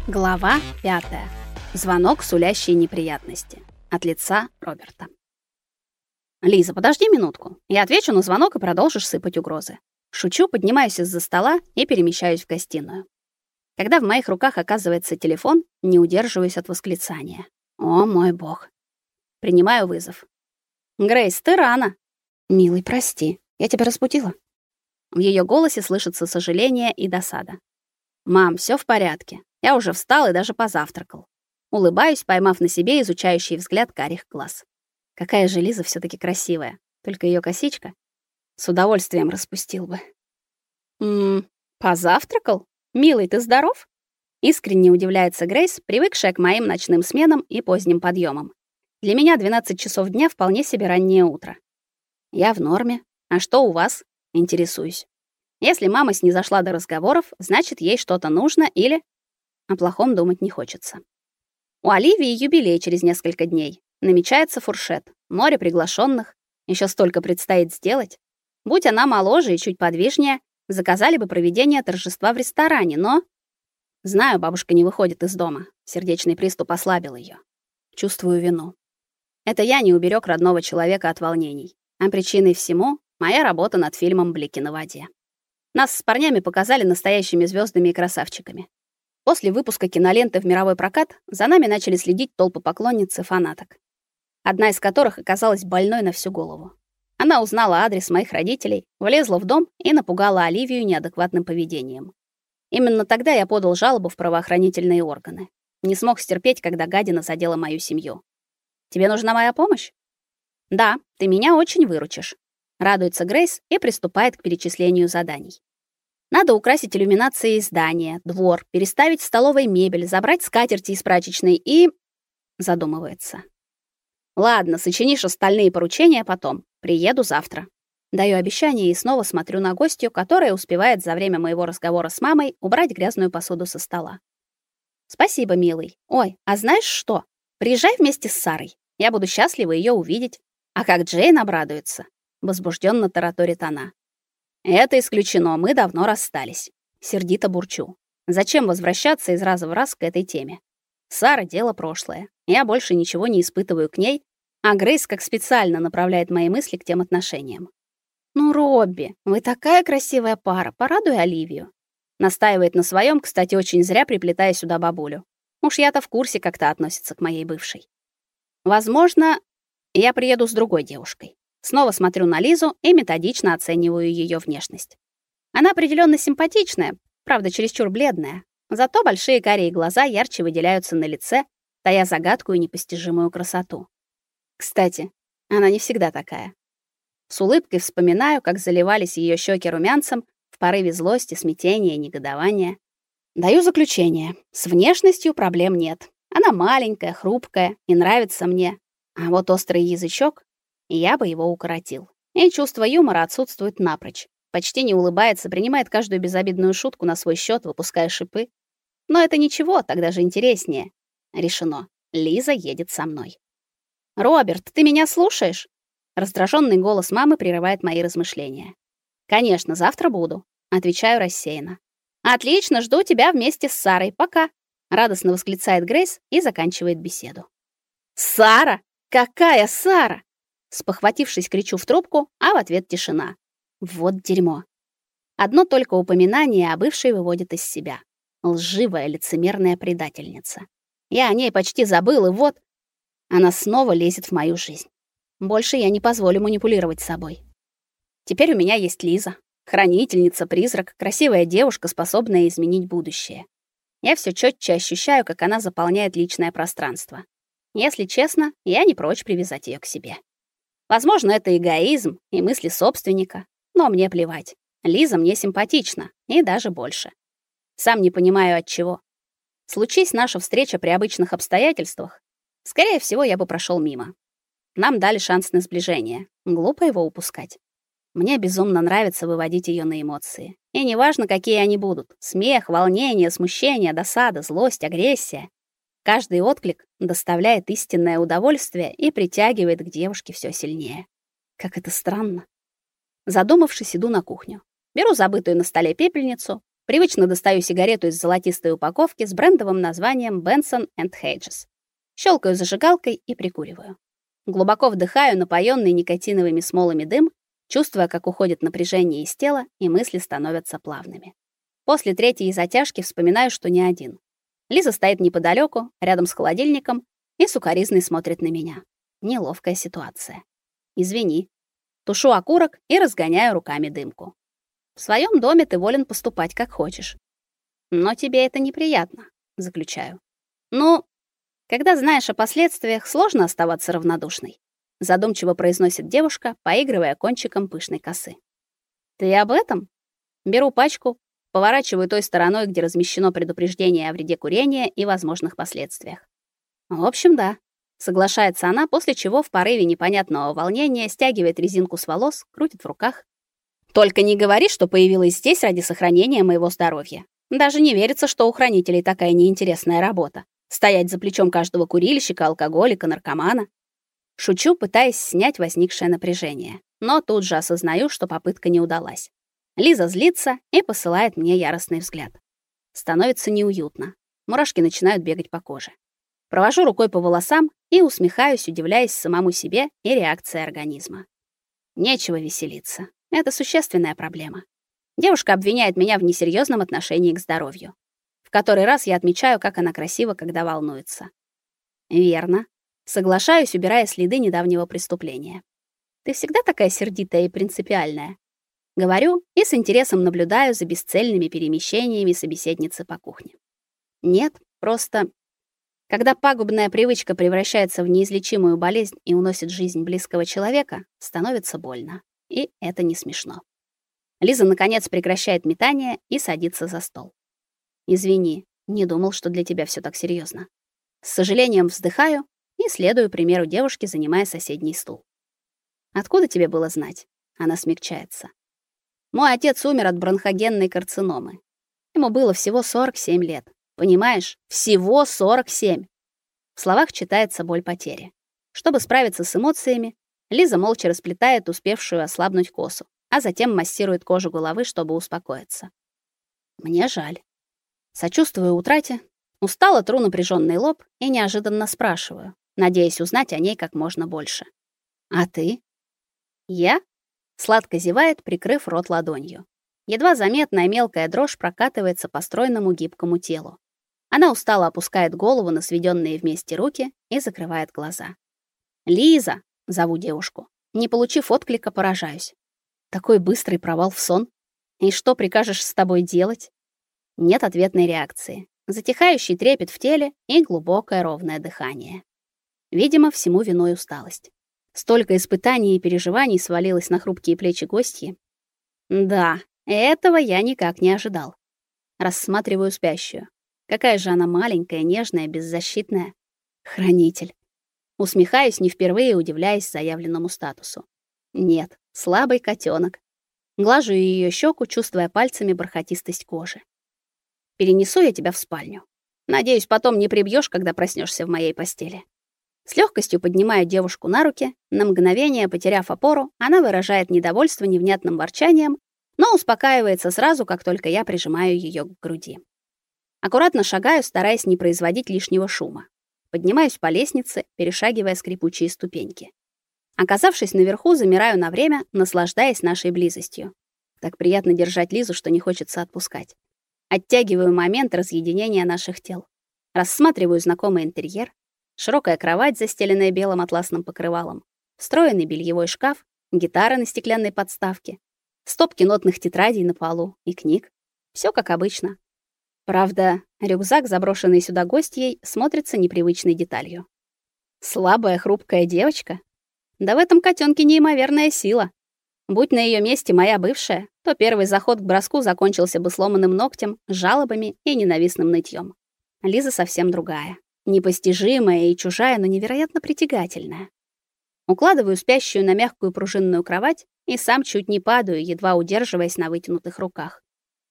Глава 5. Звонок, сулящий неприятности. От лица Роберта. Лиза, подожди минутку. Я отвечу на звонок и продолжишь сыпать угрозы. Шучу, поднимаюсь из-за стола и перемещаюсь в гостиную. Когда в моих руках оказывается телефон, не удерживаюсь от восклицания. О, мой бог. Принимаю вызов. Грейс, ты рано. Милый, прости. Я тебя разбудила? В ее голосе слышится сожаление и досада. Мам, все в порядке. Я уже встал и даже позавтракал. Улыбаюсь, поймав на себе изучающий взгляд карих глаз. Какая же Лиза все таки красивая. Только ее косичка с удовольствием распустил бы. Позавтракал? Милый, ты здоров? Искренне удивляется Грейс, привыкшая к моим ночным сменам и поздним подъемам. Для меня 12 часов дня вполне себе раннее утро. Я в норме. А что у вас? Интересуюсь. Если мама снизошла до разговоров, значит, ей что-то нужно или о плохом думать не хочется. У Оливии юбилей через несколько дней. Намечается фуршет, море приглашенных. Еще столько предстоит сделать. Будь она моложе и чуть подвижнее, заказали бы проведение торжества в ресторане, но... Знаю, бабушка не выходит из дома. Сердечный приступ ослабил ее. Чувствую вину. Это я не уберег родного человека от волнений. А причиной всему моя работа над фильмом «Блики на воде». Нас с парнями показали настоящими звездами и красавчиками. После выпуска киноленты в мировой прокат за нами начали следить толпы поклонниц и фанаток. Одна из которых оказалась больной на всю голову. Она узнала адрес моих родителей, влезла в дом и напугала Оливию неадекватным поведением. Именно тогда я подал жалобу в правоохранительные органы. Не смог стерпеть, когда гадина задела мою семью. Тебе нужна моя помощь? Да, ты меня очень выручишь. Радуется Грейс и приступает к перечислению заданий. Надо украсить иллюминацией здание, двор, переставить в столовой мебель, забрать скатерти из прачечной и... Задумывается. Ладно, сочинишь остальные поручения потом. Приеду завтра. Даю обещание и снова смотрю на гостью, которая успевает за время моего разговора с мамой убрать грязную посуду со стола. Спасибо, милый. Ой, а знаешь что? Приезжай вместе с Сарой. Я буду счастлива ее увидеть. А как Джейн обрадуется? Возбужденно тараторит она. Это исключено, мы давно расстались. Сердито бурчу. Зачем возвращаться из раза в раз к этой теме? Сара — дело прошлое. Я больше ничего не испытываю к ней, а Грейс как специально направляет мои мысли к тем отношениям. Ну, Робби, вы такая красивая пара, порадуй Оливию. Настаивает на своем, кстати, очень зря приплетая сюда бабулю. Уж я-то в курсе, как та относится к моей бывшей. Возможно, я приеду с другой девушкой. Снова смотрю на Лизу и методично оцениваю ее внешность. Она определенно симпатичная, правда, чересчур бледная. Зато большие карие глаза ярче выделяются на лице, тая загадку и непостижимую красоту. Кстати, она не всегда такая. С улыбкой вспоминаю, как заливались ее щеки румянцем в порыве злости, смятения и негодования. Даю заключение. С внешностью проблем нет. Она маленькая, хрупкая и нравится мне. А вот острый язычок, я бы его укоротил. И чувство юмора отсутствует напрочь. Почти не улыбается, принимает каждую безобидную шутку на свой счет, выпуская шипы. Но это ничего, так даже интереснее. Решено. Лиза едет со мной. Роберт, ты меня слушаешь? Раздраженный голос мамы прерывает мои размышления. Конечно, завтра буду, отвечаю рассеянно. Отлично, жду тебя вместе с Сарой. Пока, радостно восклицает Грейс и заканчивает беседу. Сара? Какая Сара? Спохватившись, кричу в трубку, а в ответ тишина. Вот дерьмо. Одно только упоминание о бывшей выводит из себя. Лживая, лицемерная предательница. Я о ней почти забыл, и вот она снова лезет в мою жизнь. Больше я не позволю манипулировать собой. Теперь у меня есть Лиза, хранительница, призрак, красивая девушка, способная изменить будущее. Я все чётче ощущаю, как она заполняет личное пространство. Если честно, я не прочь привязать ее к себе. Возможно, это эгоизм и мысли собственника, но мне плевать. Лиза мне симпатична, и даже больше. Сам не понимаю, от чего. Случись наша встреча при обычных обстоятельствах, скорее всего, я бы прошел мимо. Нам дали шанс на сближение. Глупо его упускать. Мне безумно нравится выводить ее на эмоции. И неважно, какие они будут: смех, волнение, смущение, досада, злость, агрессия. Каждый отклик доставляет истинное удовольствие и притягивает к девушке все сильнее. Как это странно. Задумавшись, иду на кухню. Беру забытую на столе пепельницу, Привычно достаю сигарету из золотистой упаковки с брендовым названием Benson Hedges. Щелкаю зажигалкой и прикуриваю. Глубоко вдыхаю напоенный никотиновыми смолами дым, чувствуя, как уходит напряжение из тела, и мысли становятся плавными. После третьей затяжки вспоминаю, что не один. Лиза стоит неподалеку, рядом с холодильником, и с укоризной смотрит на меня. Неловкая ситуация. Извини. Тушу окурок и разгоняю руками дымку. В своем доме ты волен поступать как хочешь. Но тебе это неприятно, заключаю. Ну, когда знаешь о последствиях, сложно оставаться равнодушной, задумчиво произносит девушка, поигрывая кончиком пышной косы. Ты об этом? Беру пачку, поворачиваю той стороной, где размещено предупреждение о вреде курения и возможных последствиях. В общем, да, соглашается она, после чего в порыве непонятного волнения стягивает резинку с волос, крутит в руках. Только не говори, что появилась здесь ради сохранения моего здоровья. Даже не верится, что у хранителей такая неинтересная работа. Стоять за плечом каждого курильщика, алкоголика, наркомана. Шучу, пытаясь снять возникшее напряжение, но тут же осознаю, что попытка не удалась. Лиза злится и посылает мне яростный взгляд. Становится неуютно. Мурашки начинают бегать по коже. Провожу рукой по волосам и усмехаюсь, удивляясь самому себе и реакции организма. Нечего веселиться. Это существенная проблема. Девушка обвиняет меня в несерьезном отношении к здоровью. В который раз я отмечаю, как она красива, когда волнуется. Верно. Соглашаюсь, убирая следы недавнего преступления. Ты всегда такая сердитая и принципиальная. Говорю и с интересом наблюдаю за бесцельными перемещениями собеседницы по кухне. Нет, просто когда пагубная привычка превращается в неизлечимую болезнь и уносит жизнь близкого человека, становится больно. И это не смешно. Лиза наконец прекращает метание и садится за стол. Извини, не думал, что для тебя все так серьезно. С сожалением вздыхаю и следую примеру девушки, занимая соседний стул. Откуда тебе было знать? Она смягчается. Мой отец умер от бронхогенной карциномы. Ему было всего 47 лет. Понимаешь? Всего 47. В словах читается боль потери. Чтобы справиться с эмоциями, Лиза молча расплетает успевшую ослабнуть косу, а затем массирует кожу головы, чтобы успокоиться. Мне жаль. Сочувствую утрате, устало тру напряженный лоб и неожиданно спрашиваю, надеясь узнать о ней как можно больше. А ты? Я? Сладко зевает, прикрыв рот ладонью. Едва заметная мелкая дрожь прокатывается по стройному гибкому телу. Она устало опускает голову на сведенные вместе руки и закрывает глаза. «Лиза!» — зову девушку. Не получив отклика, поражаюсь. Такой быстрый провал в сон. И что прикажешь с тобой делать? Нет ответной реакции. Затихающий трепет в теле и глубокое ровное дыхание. Видимо, всему виной усталость. Столько испытаний и переживаний свалилось на хрупкие плечи гостьи. Да, этого я никак не ожидал. Рассматриваю спящую. Какая же она маленькая, нежная, беззащитная. Хранитель. Усмехаюсь, не впервые удивляясь заявленному статусу. Нет, слабый котенок. Глажу ее щеку, чувствуя пальцами бархатистость кожи. Перенесу я тебя в спальню. Надеюсь, потом не прибьешь, когда проснешься в моей постели. С легкостью поднимаю девушку на руки. На мгновение, потеряв опору, она выражает недовольство невнятным ворчанием, но успокаивается сразу, как только я прижимаю ее к груди. Аккуратно шагаю, стараясь не производить лишнего шума. Поднимаюсь по лестнице, перешагивая скрипучие ступеньки. Оказавшись наверху, замираю на время, наслаждаясь нашей близостью. Так приятно держать Лизу, что не хочется отпускать. Оттягиваю момент разъединения наших тел. Рассматриваю знакомый интерьер. Широкая кровать, застеленная белым атласным покрывалом, встроенный бельевой шкаф, гитара на стеклянной подставке, стопки нотных тетрадей на полу и книг. Все как обычно. Правда, рюкзак, заброшенный сюда гостьей, смотрится непривычной деталью. Слабая, хрупкая девочка. Да в этом котенке неимоверная сила. Будь на ее месте моя бывшая, то первый заход к броску закончился бы сломанным ногтем, жалобами и ненавистным нытьем. Лиза совсем другая. Непостижимая и чужая, но невероятно притягательная. Укладываю спящую на мягкую пружинную кровать и сам чуть не падаю, едва удерживаясь на вытянутых руках.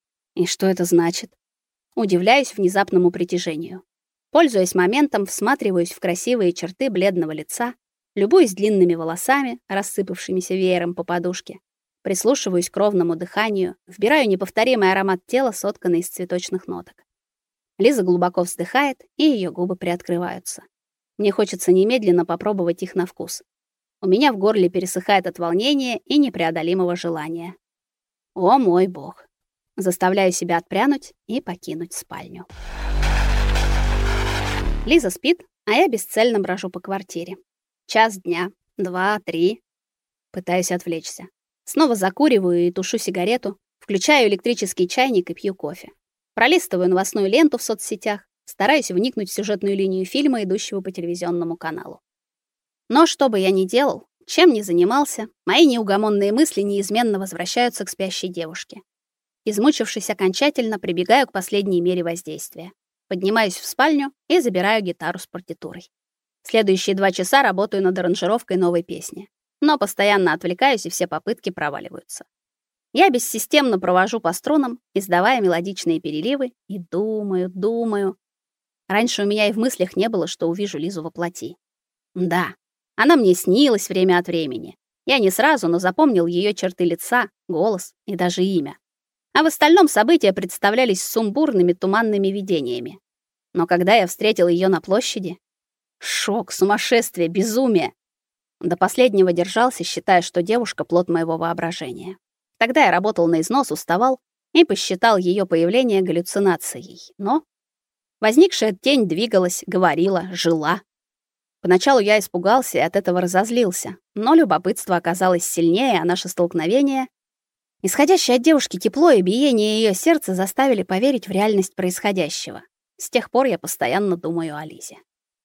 И что это значит? Удивляюсь внезапному притяжению. Пользуясь моментом, всматриваюсь в красивые черты бледного лица, любуюсь длинными волосами, рассыпавшимися веером по подушке. Прислушиваюсь к ровному дыханию, вбираю неповторимый аромат тела, сотканный из цветочных ноток. Лиза глубоко вздыхает, и ее губы приоткрываются. Мне хочется немедленно попробовать их на вкус. У меня в горле пересыхает от волнения и непреодолимого желания. О мой бог. Заставляю себя отпрянуть и покинуть спальню. Лиза спит, а я бесцельно брожу по квартире. Час дня, 2, 3. Пытаюсь отвлечься. Снова закуриваю и тушу сигарету, включаю электрический чайник и пью кофе. Пролистываю новостную ленту в соцсетях, стараюсь вникнуть в сюжетную линию фильма, идущего по телевизионному каналу. Но что бы я ни делал, чем ни занимался, мои неугомонные мысли неизменно возвращаются к спящей девушке. Измучившись окончательно, прибегаю к последней мере воздействия. Поднимаюсь в спальню и забираю гитару с партитурой. Следующие 2 часа работаю над аранжировкой новой песни, но постоянно отвлекаюсь, и все попытки проваливаются. Я бессистемно провожу по струнам, издавая мелодичные переливы, и думаю. Раньше у меня и в мыслях не было, что увижу Лизу воплоти. Да, она мне снилась время от времени. Я не сразу, но запомнил ее черты лица, голос и даже имя. А в остальном события представлялись сумбурными туманными видениями. Но когда я встретил ее на площади, шок, сумасшествие, безумие. До последнего держался, считая, что девушка плод моего воображения. Тогда я работал на износ, уставал и посчитал ее появление галлюцинацией. Но возникшая тень двигалась, говорила, жила. Поначалу я испугался и от этого разозлился, но любопытство оказалось сильнее, а наше столкновение, исходящее от девушки тепло и биение ее сердца заставили поверить в реальность происходящего. С тех пор я постоянно думаю о Лизе.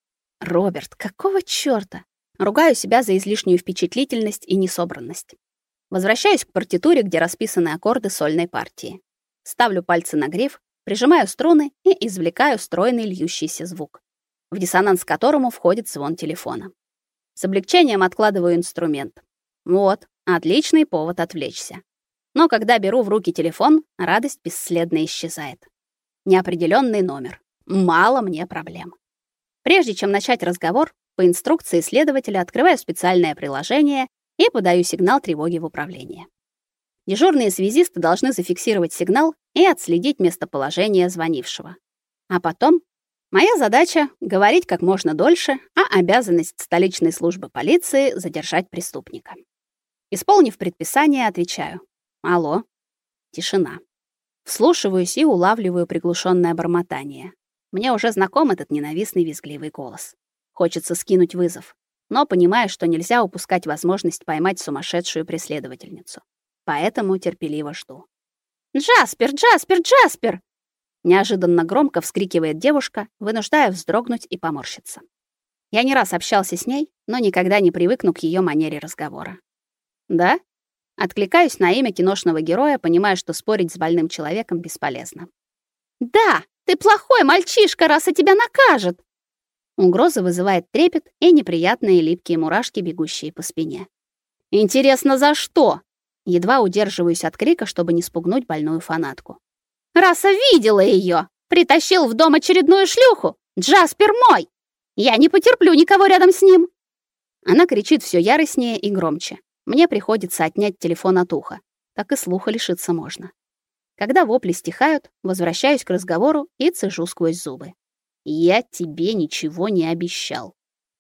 Роберт, какого чёрта? Ругаю себя за излишнюю впечатлительность и несобранность. Возвращаюсь к партитуре, где расписаны аккорды сольной партии. Ставлю пальцы на гриф, прижимаю струны и извлекаю стройный льющийся звук, в диссонанс к которому входит звон телефона. С облегчением откладываю инструмент. Вот, отличный повод отвлечься. Но когда беру в руки телефон, радость бесследно исчезает. Неопределённый номер. Мало мне проблем. Прежде чем начать разговор, по инструкции следователя открываю специальное приложение и подаю сигнал тревоги в управление. Дежурные связисты должны зафиксировать сигнал и отследить местоположение звонившего. А потом моя задача — говорить как можно дольше, а обязанность столичной службы полиции — задержать преступника. Исполнив предписание, отвечаю. Алло. Тишина. Вслушиваюсь и улавливаю приглушенное бормотание. Мне уже знаком этот ненавистный визгливый голос. Хочется скинуть вызов, но понимаю, что нельзя упускать возможность поймать сумасшедшую преследовательницу. Поэтому терпеливо жду. «Джаспер, Джаспер, Джаспер!» Неожиданно громко вскрикивает девушка, вынуждая вздрогнуть и поморщиться. Я не раз общался с ней, но никогда не привыкну к ее манере разговора. «Да?» Откликаюсь на имя киношного героя, понимая, что спорить с больным человеком бесполезно. «Да, ты плохой мальчишка, раз и тебя накажет!» Угроза вызывает трепет и неприятные липкие мурашки, бегущие по спине. «Интересно, за что?» Едва удерживаюсь от крика, чтобы не спугнуть больную фанатку. «Раса видела ее! Притащил в дом очередную шлюху! Джаспер мой! Я не потерплю никого рядом с ним!» Она кричит все яростнее и громче. Мне приходится отнять телефон от уха. Так и слуха лишиться можно. Когда вопли стихают, возвращаюсь к разговору и цежу сквозь зубы. «Я тебе ничего не обещал».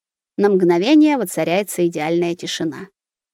На мгновение воцаряется идеальная тишина.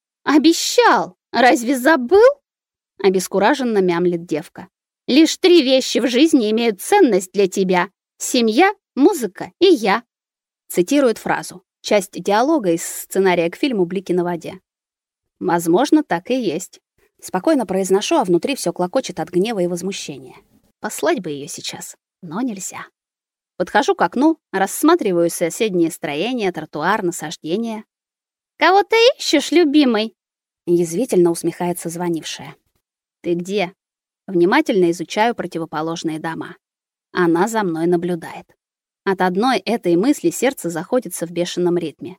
«Обещал! Разве забыл?» Обескураженно мямлит девка. «Лишь 3 вещи в жизни имеют ценность для тебя: семья, музыка и я». Цитирует фразу, часть диалога из сценария к фильму «Блики на воде». Возможно, так и есть. Спокойно произношу, а внутри все клокочет от гнева и возмущения. Послать бы ее сейчас, но нельзя. Подхожу к окну, рассматриваю соседние строения, тротуар, насаждения. «Кого ты ищешь, любимый?» Язвительно усмехается звонившая. «Ты где?» Внимательно изучаю противоположные дома. Она за мной наблюдает. От одной этой мысли сердце заходится в бешеном ритме.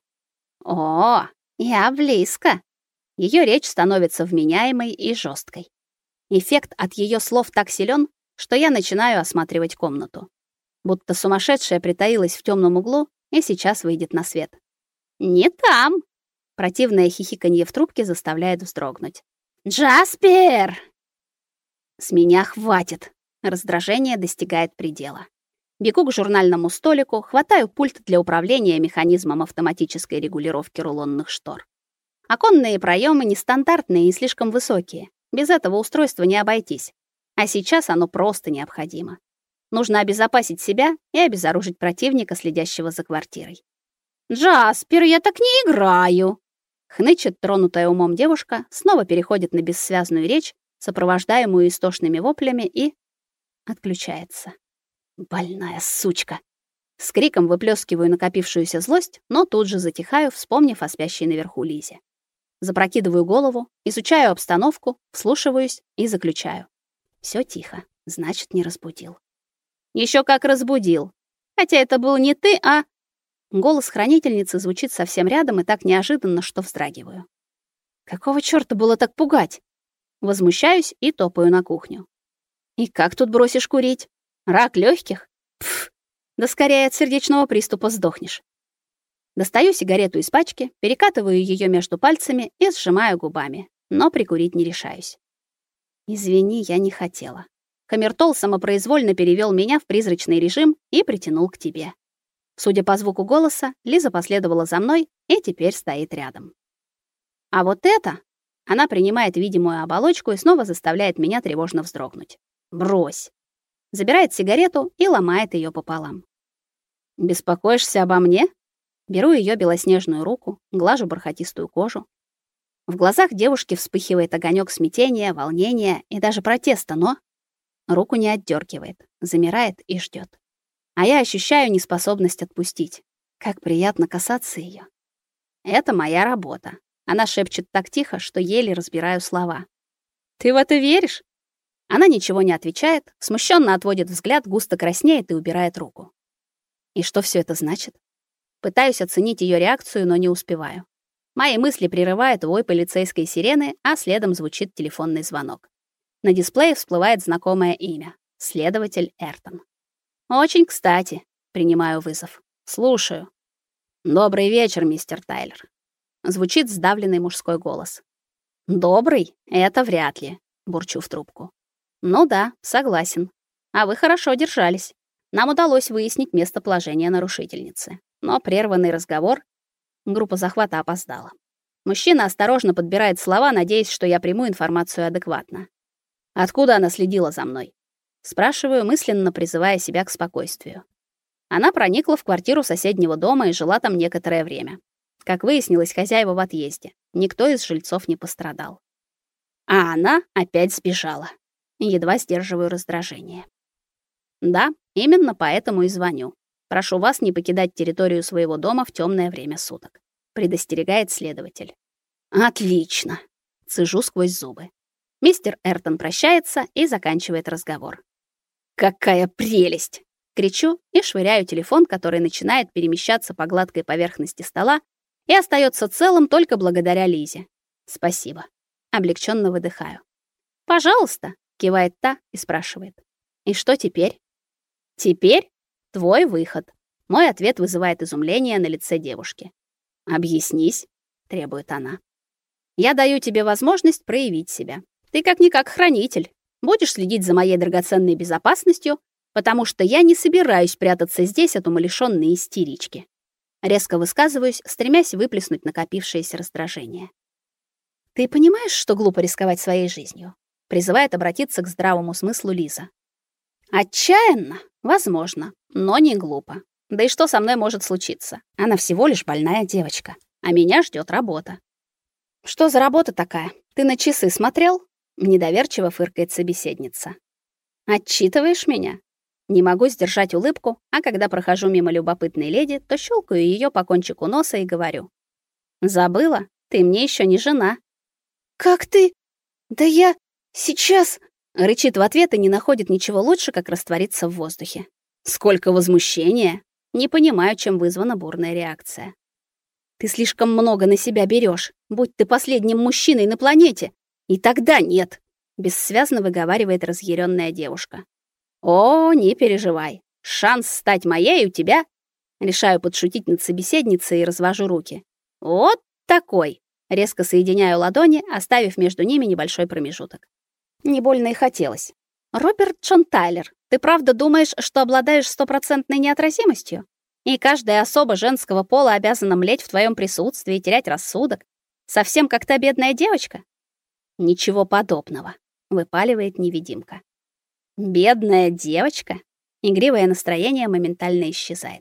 «О, я близко!» Ее речь становится вменяемой и жесткой. Эффект от ее слов так силен, что я начинаю осматривать комнату. Будто сумасшедшая притаилась в темном углу и сейчас выйдет на свет. «Не там!» Противное хихиканье в трубке заставляет вздрогнуть. Джаспер! С меня хватит. Раздражение достигает предела. Бегу к журнальному столику, хватаю пульт для управления механизмом автоматической регулировки рулонных штор. Оконные проемы нестандартные и слишком высокие. Без этого устройства не обойтись. А сейчас оно просто необходимо. Нужно обезопасить себя и обезоружить противника, следящего за квартирой. «Джаспер, я так не играю!» Хнычет тронутая умом девушка, снова переходит на бессвязную речь, сопровождаемую истошными воплями, и отключается. Больная сучка. С криком выплескиваю накопившуюся злость, но тут же затихаю, вспомнив о спящей наверху Лизе. Запрокидываю голову, изучаю обстановку, вслушиваюсь и заключаю. Всё тихо, значит, не разбудил. Ещё как разбудил. Хотя это был не ты, а... Голос хранительницы звучит совсем рядом и так неожиданно, что вздрагиваю. Какого чёрта было так пугать? Возмущаюсь и топаю на кухню. И как тут бросишь курить? Рак лёгких? Пф, да скорее от сердечного приступа сдохнешь. Достаю сигарету из пачки, перекатываю её между пальцами и сжимаю губами, но прикурить не решаюсь. Извини, я не хотела. Камертол самопроизвольно перевёл меня в призрачный режим и притянул к тебе. Судя по звуку голоса, Лиза последовала за мной и теперь стоит рядом. А вот это... Она принимает видимую оболочку и снова заставляет меня тревожно вздрогнуть. Брось. Забирает сигарету и ломает её пополам. Беспокоишься обо мне? Беру её белоснежную руку, глажу бархатистую кожу. В глазах девушки вспыхивает огонёк смятения, волнения и даже протеста, но руку не отдёргивает, замирает и ждёт. А я ощущаю неспособность отпустить. Как приятно касаться её. Это моя работа. Она шепчет так тихо, что еле разбираю слова. Ты в это веришь? Она ничего не отвечает, смущенно отводит взгляд, густо краснеет и убирает руку. И что всё это значит? Пытаюсь оценить её реакцию, но не успеваю. Мои мысли прерывает вой полицейской сирены, а следом звучит телефонный звонок. На дисплее всплывает знакомое имя — следователь Эртон. Очень кстати, принимаю вызов. Слушаю. Добрый вечер, мистер Тайлер. Звучит сдавленный мужской голос. Добрый? Это вряд ли, бурчу в трубку. Ну да, согласен. А вы хорошо держались. Нам удалось выяснить местоположение нарушительницы. Но прерванный разговор... Группа захвата опоздала. Мужчина осторожно подбирает слова, надеясь, что я приму информацию адекватно. Откуда она следила за мной? Спрашиваю, мысленно призывая себя к спокойствию. Она проникла в квартиру соседнего дома и жила там некоторое время. Как выяснилось, хозяева в отъезде. Никто из жильцов не пострадал. А она опять сбежала. Едва сдерживаю раздражение. Да, именно поэтому и звоню. Прошу вас не покидать территорию своего дома в тёмное время суток, предостерегает следователь. Отлично. Цежу сквозь зубы. Мистер Эртон прощается и заканчивает разговор. Какая прелесть! Кричу и швыряю телефон, который начинает перемещаться по гладкой поверхности стола и остаётся целым только благодаря Лизе. Спасибо. Облегчённо выдыхаю. Пожалуйста, кивает та и спрашивает. И что теперь? Теперь твой выход. Мой ответ вызывает изумление на лице девушки. Объяснись, требует она. Я даю тебе возможность проявить себя. Ты как-никак хранитель. Будешь следить за моей драгоценной безопасностью, потому что я не собираюсь прятаться здесь от умалишённой истерички. Резко высказываюсь, стремясь выплеснуть накопившееся раздражение. Ты понимаешь, что глупо рисковать своей жизнью? Призывает обратиться к здравому смыслу Лиза. Отчаянно, возможно, но не глупо. Да и что со мной может случиться? Она всего лишь больная девочка, а меня ждёт работа. Что за работа такая? Ты на часы смотрел? Недоверчиво фыркает собеседница. Отчитываешь меня? Не могу сдержать улыбку, а когда прохожу мимо любопытной леди, то щелкаю её по кончику носа и говорю: "Забыла? Ты мне ещё не жена". "Как ты? Да я сейчас", рычит в ответ и не находит ничего лучше, как раствориться в воздухе. Сколько возмущения! Не понимаю, чем вызвана бурная реакция. Ты слишком много на себя берёшь. Будь ты последним мужчиной на планете, и тогда нет, бессвязно выговаривает разъярённая девушка. О, не переживай. Шанс стать моей у тебя. Решаю подшутить над собеседницей и развожу руки. Вот такой. Резко соединяю ладони, оставив между ними небольшой промежуток. Не больно и хотелось. Роберт Джон Тайлер, ты правда думаешь, что обладаешь стопроцентной неотразимостью? И каждая особа женского пола обязана млеть в твоем присутствии и терять рассудок? Совсем как та бедная девочка? Ничего подобного, выпаливает невидимка. Бедная девочка? Игривое настроение моментально исчезает.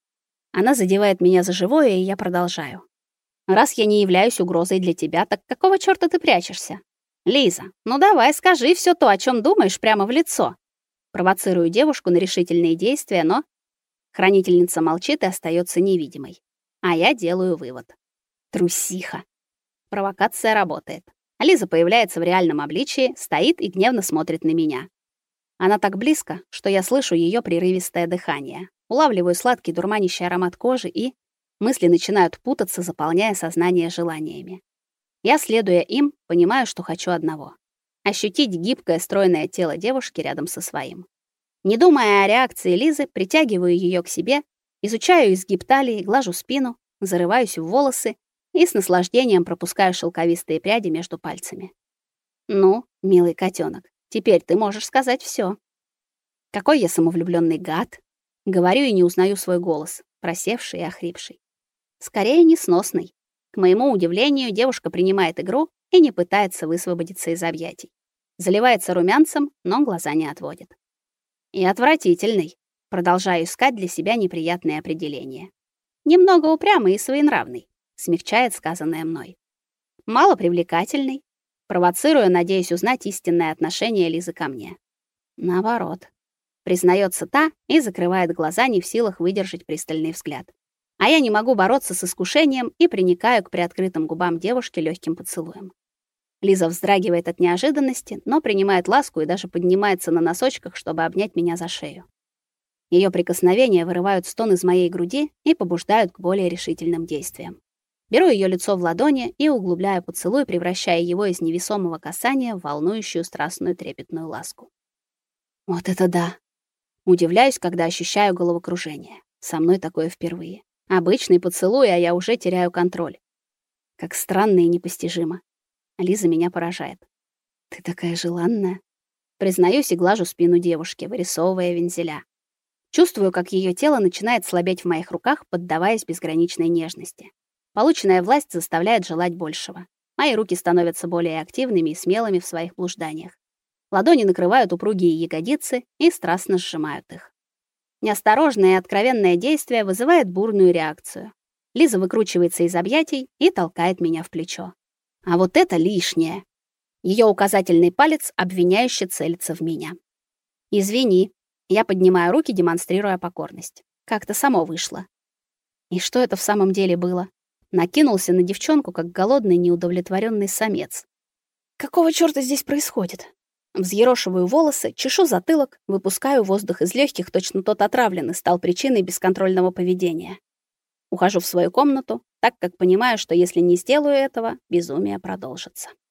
Она задевает меня за живое, и я продолжаю. Раз я не являюсь угрозой для тебя, так какого чёрта ты прячешься? Лиза, ну давай, скажи всё то, о чём думаешь, прямо в лицо. Провоцирую девушку на решительные действия, но хранительница молчит и остаётся невидимой. А я делаю вывод. Трусиха. Провокация работает. А Лиза появляется в реальном обличии, стоит и гневно смотрит на меня. Она так близко, что я слышу её прерывистое дыхание. Улавливаю сладкий дурманящий аромат кожи, и мысли начинают путаться, заполняя сознание желаниями. Я, следуя им, понимаю, что хочу одного — ощутить гибкое, стройное тело девушки рядом со своим. Не думая о реакции Лизы, притягиваю её к себе, изучаю изгиб талии, глажу спину, зарываюсь в волосы и с наслаждением пропускаю шелковистые пряди между пальцами. Ну, милый котёнок, теперь ты можешь сказать всё. Какой я самовлюблённый гад. Говорю и не узнаю свой голос, просевший и охрипший. Скорее, несносный. К моему удивлению, девушка принимает игру и не пытается высвободиться из объятий. Заливается румянцем, но глаза не отводит. И отвратительный. Продолжаю искать для себя неприятные определения. Немного упрямый и своенравный, смягчает сказанное мной. Мало привлекательный. Провоцирую, надеясь узнать истинное отношение Лизы ко мне. Наоборот. Признается та и закрывает глаза, не в силах выдержать пристальный взгляд. А я не могу бороться с искушением и приникаю к приоткрытым губам девушки легким поцелуем. Лиза вздрагивает от неожиданности, но принимает ласку и даже поднимается на носочках, чтобы обнять меня за шею. Ее прикосновения вырывают стон из моей груди и побуждают к более решительным действиям. Беру ее лицо в ладони и углубляю поцелуй, превращая его из невесомого касания в волнующую страстную трепетную ласку. Вот это да! Удивляюсь, когда ощущаю головокружение. Со мной такое впервые. Обычный поцелуй, а я уже теряю контроль. Как странно и непостижимо. Лиза меня поражает. Ты такая желанная. Признаюсь и глажу спину девушки, вырисовывая вензеля. Чувствую, как ее тело начинает слабеть в моих руках, поддаваясь безграничной нежности. Полученная власть заставляет желать большего. Мои руки становятся более активными и смелыми в своих блужданиях. Ладони накрывают упругие ягодицы и страстно сжимают их. Неосторожное и откровенное действие вызывает бурную реакцию. Лиза выкручивается из объятий и толкает меня в плечо. А вот это лишнее. Ее указательный палец обвиняюще целится в меня. Извини. Я поднимаю руки, демонстрируя покорность. Как-то само вышло. И что это в самом деле было? Накинулся на девчонку, как голодный, неудовлетворенный самец. Какого чёрта здесь происходит? Взъерошиваю волосы, чешу затылок, выпускаю воздух из легких, точно тот отравленный стал причиной бесконтрольного поведения. Ухожу в свою комнату, так как понимаю, что если не сделаю этого, безумие продолжится.